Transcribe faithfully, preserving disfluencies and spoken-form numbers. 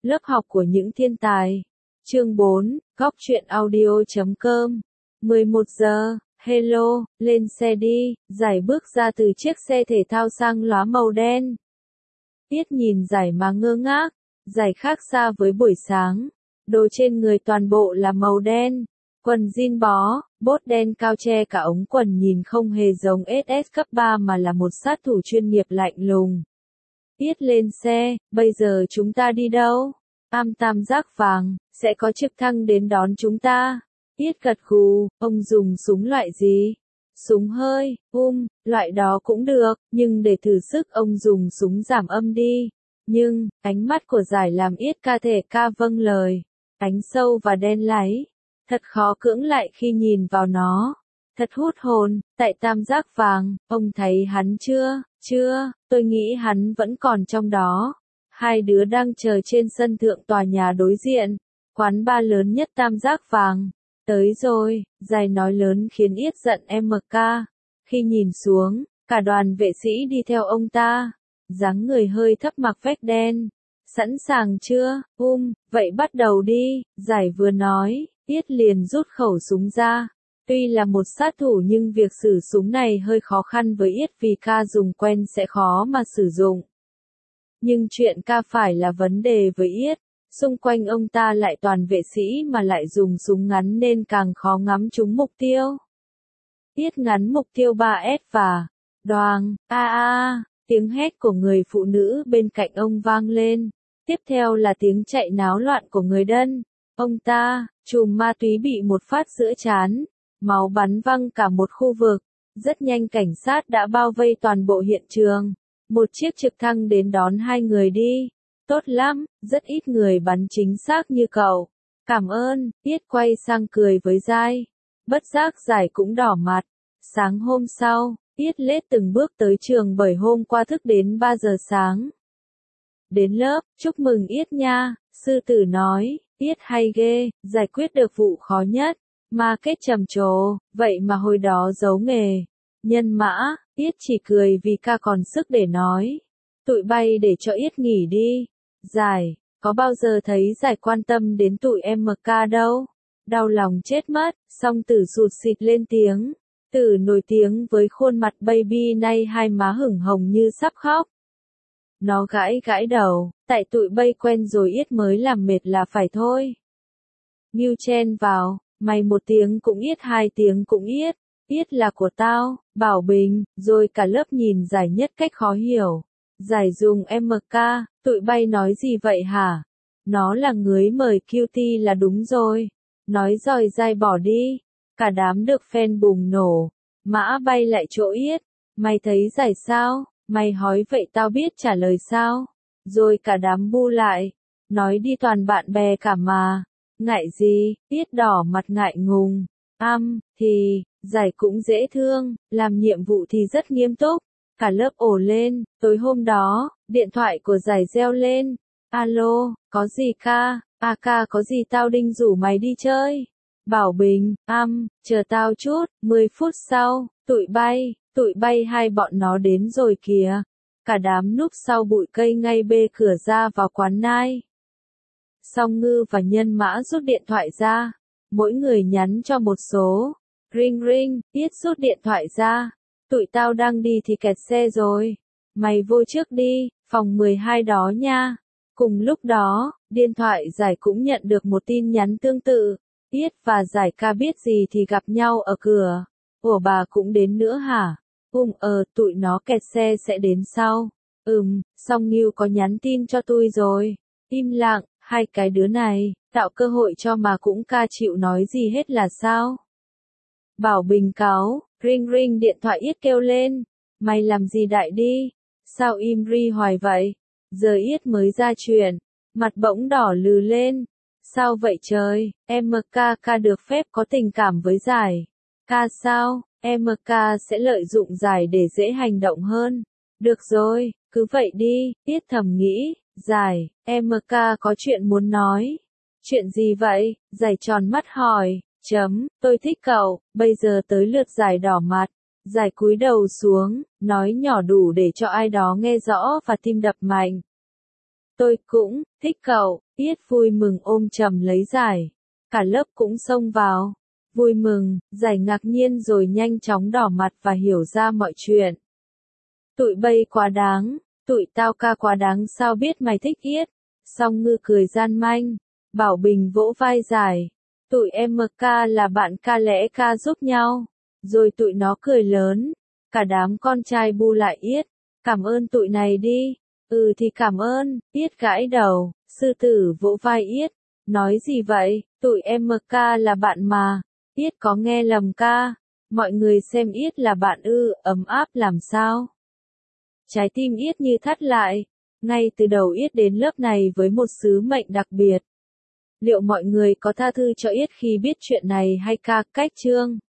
lớp học của những thiên tài. Chương bốn, góc truyện audio chấm com. mười một giờ, hello, lên xe đi, Giải bước ra từ chiếc xe thể thao sang lóa màu đen. Tiết nhìn Giải mà ngơ ngác, Giải khác xa với buổi sáng. Đồ trên người toàn bộ là màu đen, quần jean bó, bốt đen cao che cả ống quần nhìn không hề giống ét ét cấp ba mà là một sát thủ chuyên nghiệp lạnh lùng. Tiết lên xe, bây giờ chúng ta đi đâu? Am tam giác vàng, sẽ có trực thăng đến đón chúng ta. Tiết gật gù, ông dùng súng loại gì? Súng hơi, um, loại đó cũng được, nhưng để thử sức ông dùng súng giảm âm đi. Nhưng, ánh mắt của Giải làm Yết ca thể ca vâng lời. Ánh sâu và đen láy. Thật khó cưỡng lại khi nhìn vào nó. Thật hút hồn, tại tam giác vàng, ông thấy hắn chưa? Chưa, tôi nghĩ hắn vẫn còn trong đó. Hai đứa đang chờ trên sân thượng tòa nhà đối diện. Quán bar lớn nhất tam giác vàng. Tới rồi, Giải nói lớn khiến Yết giận em ca. Khi nhìn xuống, cả đoàn vệ sĩ đi theo ông ta. Dáng người hơi thấp mặc vest đen. Sẵn sàng chưa? Um, vậy bắt đầu đi, Giải vừa nói, Yết liền rút khẩu súng ra. Tuy là một sát thủ nhưng việc sử súng này hơi khó khăn với Yết vì ca dùng quen sẽ khó mà sử dụng. Nhưng chuyện ca phải là vấn đề với Yết. Xung quanh ông ta lại toàn vệ sĩ mà lại dùng súng ngắn nên càng khó ngắm trúng mục tiêu. Yết ngắn mục tiêu ba ét và đoàng, a a, tiếng hét của người phụ nữ bên cạnh ông vang lên. Tiếp theo là tiếng chạy náo loạn của người dân. Ông ta, chùm ma túy bị một phát giữa trán. Máu bắn văng cả một khu vực. Rất nhanh cảnh sát đã bao vây toàn bộ hiện trường. Một chiếc trực thăng đến đón hai người đi. Tốt lắm, rất ít người bắn chính xác như cậu. Cảm ơn, Tiết quay sang cười với Giai. Bất giác Giải cũng đỏ mặt. Sáng hôm sau, Tiết lết từng bước tới trường bởi hôm qua thức đến ba giờ sáng. Đến lớp, chúc mừng Yết nha, sư tử nói, Yết hay ghê, giải quyết được vụ khó nhất. Ma kết trầm trồ, vậy mà hồi đó giấu nghề. Nhân mã, Yết chỉ cười vì ca còn sức để nói. Tụi bay để cho Yết nghỉ đi. Giải, có bao giờ thấy Giải quan tâm đến tụi em ca đâu. Đau lòng chết mất, song tử sụt xịt lên tiếng. Tử nổi tiếng với khuôn mặt baby nay hai má hửng hồng như sắp khóc. Nó gãi gãi đầu, tại tụi bay quen rồi Yết mới làm mệt là phải thôi. Ngưu chen vào, mày một tiếng cũng Yết hai tiếng cũng Yết, Yết là của tao, Bảo Bình, rồi cả lớp nhìn Giải nhất cách khó hiểu. Giải dùng em ca, tụi bay nói gì vậy hả? Nó là người mời cutie là đúng rồi. Nói rồi Giai bỏ đi. Cả đám được fan bùng nổ. Mã bay lại chỗ Yết. Mày thấy Giải sao? Mày hỏi vậy tao biết trả lời sao? Rồi cả đám bu lại. Nói đi toàn bạn bè cả mà. Ngại gì? Yết đỏ mặt ngại ngùng. Am, thì, Giải cũng dễ thương, làm nhiệm vụ thì rất nghiêm túc. Cả lớp ồ lên, tối hôm đó, điện thoại của Giải reo lên. Alo, có gì ca? À ca có gì tao định rủ mày đi chơi. Bảo Bình, am, chờ tao chút, mười phút sau, tụi bay, tụi bay hai bọn nó đến rồi kìa. Cả đám núp sau bụi cây ngay bê cửa ra vào quán nai. Song Ngư và Nhân Mã rút điện thoại ra. Mỗi người nhắn cho một số. Ring ring, Yết rút điện thoại ra. Tụi tao đang đi thì kẹt xe rồi. Mày vô trước đi, phòng mười hai đó nha. Cùng lúc đó, điện thoại Giải cũng nhận được một tin nhắn tương tự. Yết và Giải ca biết gì thì gặp nhau ở cửa. Ủa bà cũng đến nữa hả? Ừm ờ, tụi nó kẹt xe sẽ đến sau. Ừm, Song Ngưu có nhắn tin cho tôi rồi. Im lặng, hai cái đứa này, tạo cơ hội cho mà cũng ca chịu nói gì hết là sao? Bảo Bình cáu, ring ring điện thoại Yết kêu lên. Mày làm gì đại đi? Sao im ri hoài vậy? Giờ Yết mới ra chuyện. Mặt bỗng đỏ lừ lên. Sao vậy trời? Em ca ca được phép có tình cảm với Giải. Ca sao? Em ca sẽ lợi dụng Giải để dễ hành động hơn. Được rồi, cứ vậy đi, Yết thầm nghĩ. Giải, em ca có chuyện muốn nói. Chuyện gì vậy? Giải tròn mắt hỏi. Chấm, tôi thích cậu, bây giờ tới lượt Giải đỏ mặt. Giải cúi đầu xuống, nói nhỏ đủ để cho ai đó nghe rõ và tim đập mạnh. Tôi cũng, thích cậu, Yết vui mừng ôm chầm lấy Giải. Cả lớp cũng xông vào. Vui mừng, Giải ngạc nhiên rồi nhanh chóng đỏ mặt và hiểu ra mọi chuyện. Tụi bay quá đáng, tụi tao ca quá đáng sao biết mày thích Yết. Song Ngư cười gian manh, Bảo Bình vỗ vai Giải. Tụi em ca là bạn ca lẽ ca giúp nhau. Rồi tụi nó cười lớn. Cả đám con trai bu lại Yết. Cảm ơn tụi này đi. Ừ thì cảm ơn, Yết gãi đầu. Sư tử vỗ vai Yết. Nói gì vậy, tụi em ca là bạn mà. Yết có nghe lầm ca. Mọi người xem Yết là bạn ư, ấm áp làm sao. Trái tim Yết như thắt lại. Ngay từ đầu Yết đến lớp này với một sứ mệnh đặc biệt. Liệu mọi người có tha thứ cho Yết khi biết chuyện này hay ca? Cách chương